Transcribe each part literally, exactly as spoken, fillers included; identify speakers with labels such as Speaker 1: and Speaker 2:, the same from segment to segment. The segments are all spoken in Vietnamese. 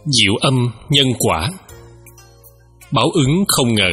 Speaker 1: Diệu âm nhân quả. Báo ứng không ngờ.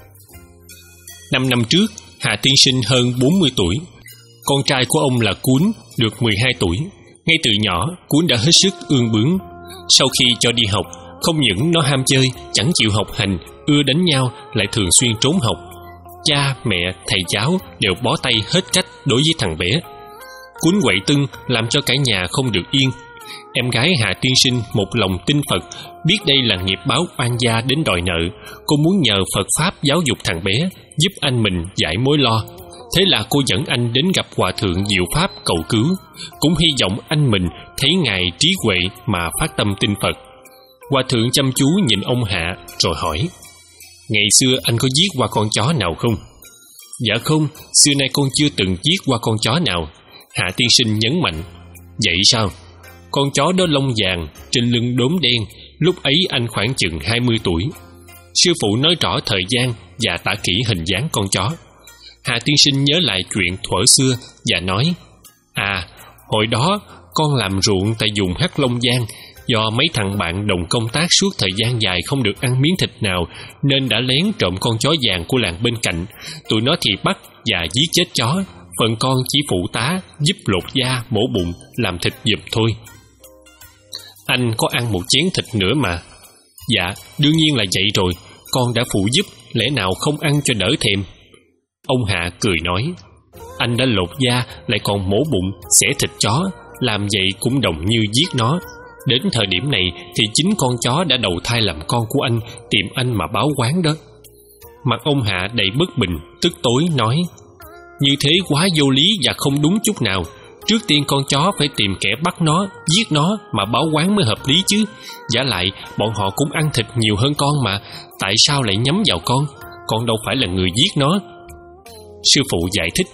Speaker 1: Năm năm trước, Hà tiên sinh hơn bốn mươi tuổi. Con trai của ông là Cuốn được mười hai tuổi. Ngay từ nhỏ, Cuốn đã hết sức ương bướng. Sau khi cho đi học, không những nó ham chơi, chẳng chịu học hành, ưa đánh nhau, lại thường xuyên trốn học. Cha, mẹ, thầy giáo đều bó tay hết cách đối với thằng bé. Cuốn quậy tưng làm cho cả nhà không được yên. Em gái Hà tiên sinh một lòng tin Phật, biết đây là nghiệp báo oan gia đến đòi nợ. Cô muốn nhờ Phật Pháp giáo dục thằng bé, giúp anh mình giải mối lo. Thế là cô dẫn anh đến gặp Hòa thượng Diệu Pháp cầu cứu, cũng hy vọng anh mình thấy ngài trí huệ mà phát tâm tin Phật. Hòa thượng chăm chú nhìn ông Hạ rồi hỏi: ngày xưa anh có giết qua con chó nào không? Dạ không, xưa nay con chưa từng giết qua con chó nào. Hạ tiên sinh nhấn mạnh. Vậy sao? Con chó đó lông vàng, trên lưng đốm đen. Lúc ấy anh khoảng chừng hai mươi tuổi. Sư phụ nói rõ thời gian và tả kỹ hình dáng con chó. Hà tiên sinh nhớ lại chuyện thuở xưa và nói: À, hồi đó con làm ruộng tại vùng Hắc Long Giang. Do mấy thằng bạn đồng công tác suốt thời gian dài không được ăn miếng thịt nào, nên đã lén trộm con chó vàng của làng bên cạnh. Tụi nó thì bắt và giết chết chó. Phần con chỉ phụ tá giúp lột da, mổ bụng, làm thịt giùm thôi. Anh có ăn một chén thịt nữa mà. Dạ, đương nhiên là vậy rồi. Con đã phụ giúp, lẽ nào không ăn cho đỡ thèm? Ông Hạ cười nói: Anh đã lột da, lại còn mổ bụng, xẻ thịt chó, làm vậy cũng đồng như giết nó. Đến thời điểm này thì chính con chó đã đầu thai làm con của anh, tìm anh mà báo oán đó. Mặt ông Hạ đầy bất bình, tức tối nói: Như thế quá vô lý và không đúng chút nào. Trước tiên con chó phải tìm kẻ bắt nó, giết nó mà báo oán mới hợp lý chứ. Vả lại bọn họ cũng ăn thịt nhiều hơn con mà, tại sao lại nhắm vào con? Con đâu phải là người giết nó. Sư phụ giải thích: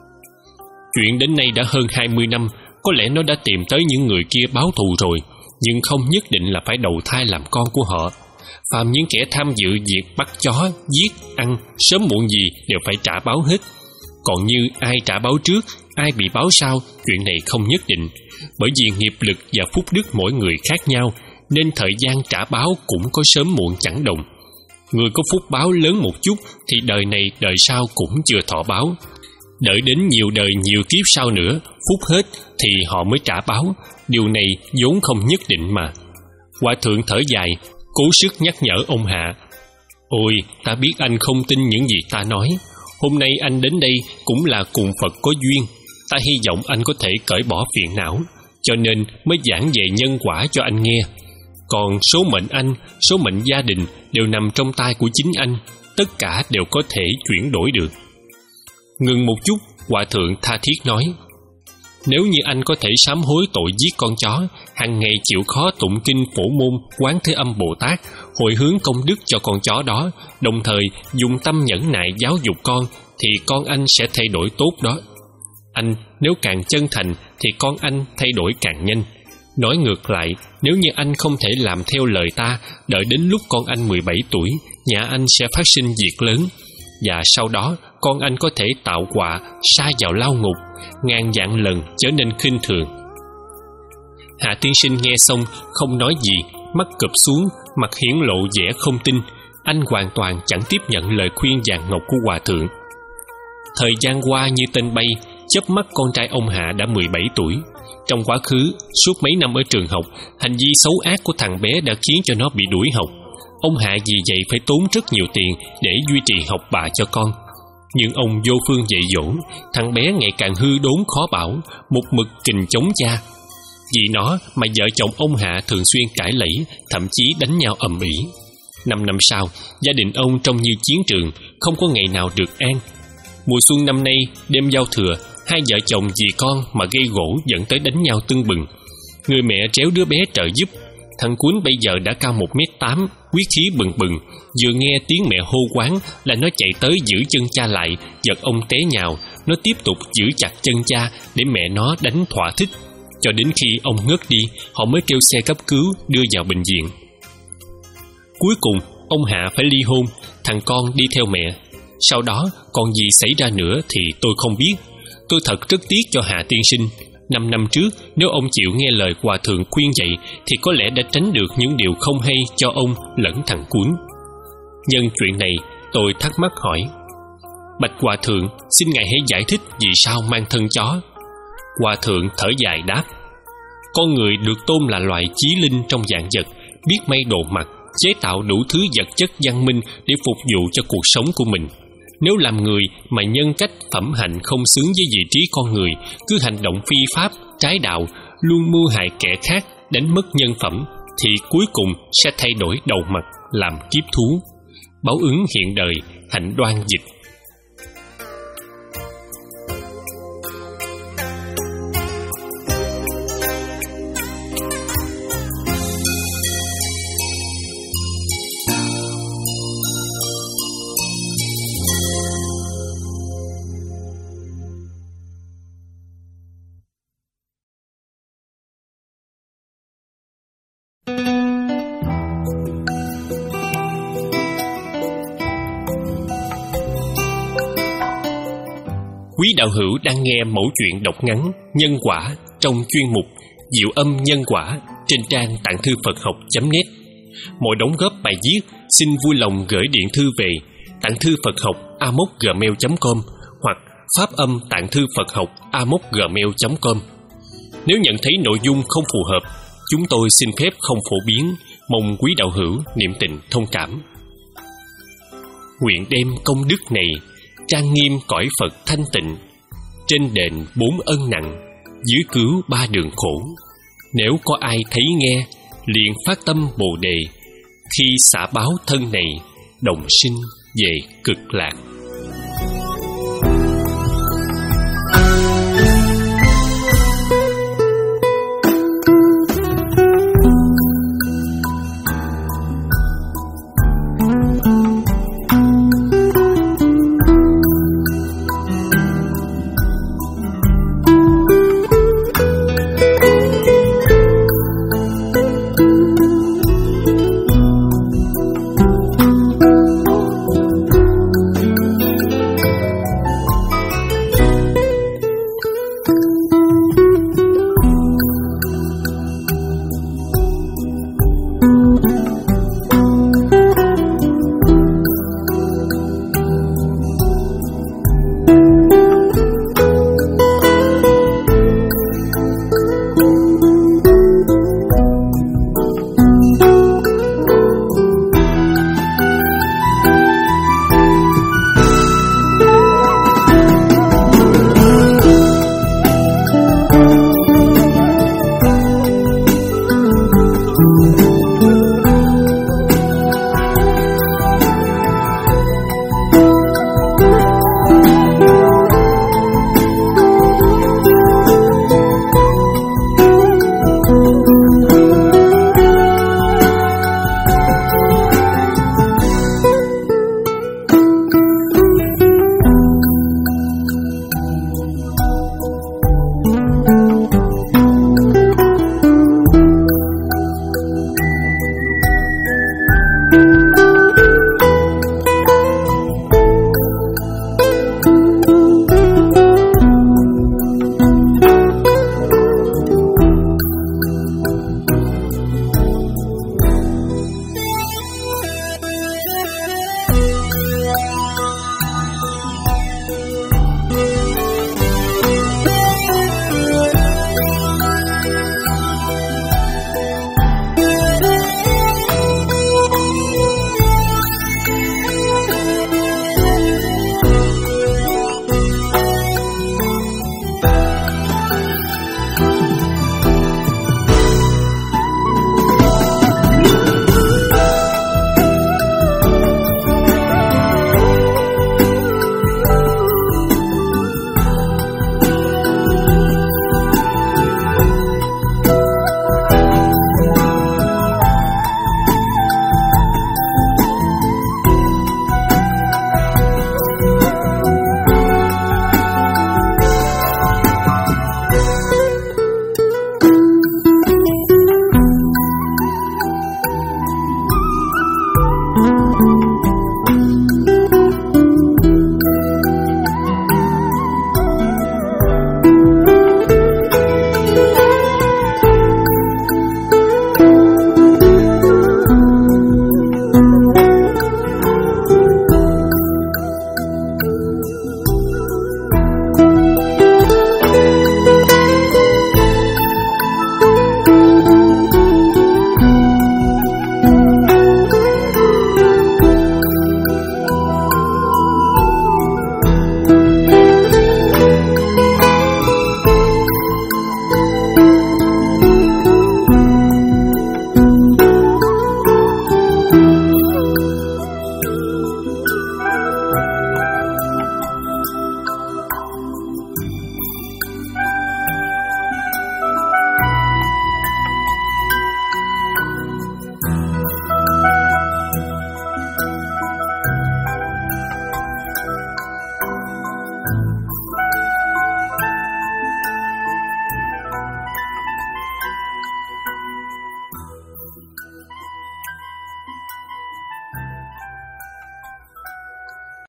Speaker 1: Chuyện đến nay đã hơn hai mươi năm, có lẽ nó đã tìm tới những người kia báo thù rồi, nhưng không nhất định là phải đầu thai làm con của họ. Phàm những kẻ tham dự việc bắt chó, giết, ăn, sớm muộn gì đều phải trả báo hết. Còn như ai trả báo trước, ai bị báo sau, chuyện này không nhất định. Bởi vì nghiệp lực và phúc đức mỗi người khác nhau, nên thời gian trả báo cũng có sớm muộn chẳng đồng. Người có phúc báo lớn một chút thì đời này đời sau cũng chưa thọ báo. Đợi đến nhiều đời nhiều kiếp sau nữa, phúc hết thì họ mới trả báo. Điều này vốn không nhất định mà. Hòa thượng thở dài, cố sức nhắc nhở ông Hạ: Ôi, ta biết anh không tin những gì ta nói. Hôm nay anh đến đây cũng là cùng Phật có duyên. Ta hy vọng anh có thể cởi bỏ phiền não, cho nên mới giảng về nhân quả cho anh nghe. Còn số mệnh anh, số mệnh gia đình đều nằm trong tay của chính anh. Tất cả đều có thể chuyển đổi được. Ngừng một chút, Hòa thượng tha thiết nói: Nếu như anh có thể sám hối tội giết con chó, hàng ngày chịu khó tụng kinh Phổ Môn Quán Thế Âm Bồ Tát, hồi hướng công đức cho con chó đó, đồng thời dùng tâm nhẫn nại giáo dục con, thì con anh sẽ thay đổi tốt đó. Anh nếu càng chân thành thì con anh thay đổi càng nhanh. Nói ngược lại, nếu như anh không thể làm theo lời ta, đợi đến lúc con anh mười bảy tuổi, nhà anh sẽ phát sinh việc lớn. Và sau đó con anh có thể tạo họa, sa vào lao ngục, ngàn vạn lần trở nên khinh thường. Hạ tiên sinh nghe xong không nói gì, mắt cụp xuống, mặt hiển lộ vẻ không tin. Anh hoàn toàn chẳng tiếp nhận lời khuyên vàng ngọc của hòa thượng. Thời gian qua như tên bay, chớp mắt con trai ông Hạ đã mười bảy tuổi. Trong quá khứ, suốt mấy năm ở trường học, hành vi xấu ác của thằng bé đã khiến cho nó bị đuổi học. Ông Hạ vì vậy phải tốn rất nhiều tiền để duy trì học bạ cho con. Nhưng ông vô phương dạy dỗ, thằng bé ngày càng hư đốn khó bảo, một mực kình chống cha. Vì nó mà vợ chồng ông Hạ thường xuyên cãi lẫy, thậm chí đánh nhau ầm ĩ. Năm năm sau, gia đình ông trông như chiến trường, không có ngày nào được an. Mùa xuân năm nay, đêm giao thừa, hai vợ chồng vì con mà gây gổ dẫn tới đánh nhau tưng bừng. Người mẹ tréo đứa bé trợ giúp. Thằng Cuốn bây giờ đã cao một mét tám, quyết khí bừng bừng. Vừa nghe tiếng mẹ hô quán là nó chạy tới giữ chân cha lại, giật ông té nhào. Nó tiếp tục giữ chặt chân cha để mẹ nó đánh thỏa thích. Cho đến khi ông ngất đi, họ mới kêu xe cấp cứu đưa vào bệnh viện. Cuối cùng, ông Hạ phải ly hôn, thằng con đi theo mẹ. Sau đó, còn gì xảy ra nữa thì tôi không biết. Tôi thật rất tiếc cho Hạ tiên sinh. Năm năm trước, nếu ông chịu nghe lời hòa thượng khuyên dạy thì có lẽ đã tránh được những điều không hay cho ông lẫn thằng Cuốn. Nhân chuyện này, tôi thắc mắc hỏi: Bạch hòa thượng, xin ngài hãy giải thích vì sao mang thân chó. Hòa thượng thở dài đáp: Con người được tôn là loài chí linh trong vạn vật, biết may đồ mặc, chế tạo đủ thứ vật chất văn minh để phục vụ cho cuộc sống của mình. Nếu làm người mà nhân cách phẩm hạnh không xứng với vị trí con người, cứ hành động phi pháp, trái đạo, luôn mưu hại kẻ khác, đánh mất nhân phẩm, thì cuối cùng sẽ thay đổi đầu mặt làm kiếp thú. Báo ứng hiện đời, hạnh đoan dịch. Quý đạo hữu đang nghe mẩu chuyện đọc ngắn Nhân Quả trong chuyên mục Diệu Âm Nhân Quả trên trang tạng thư Phật học chấm net. Mọi đóng góp bài viết xin vui lòng gửi điện thư về tạng thư Phật học a m o c gmail chấm com hoặc pháp âm tạng thư Phật học a m o c gmail chấm com. Nếu nhận thấy nội dung không phù hợp, chúng tôi xin phép không phổ biến, mong quý đạo hữu niệm tình thông cảm. Nguyện đem công đức này trang nghiêm cõi Phật thanh tịnh, trên đền bốn ân nặng, dưới cứu ba đường khổ. Nếu có ai thấy nghe, liền phát tâm Bồ đề, khi xả báo thân này, đồng sinh về cực lạc.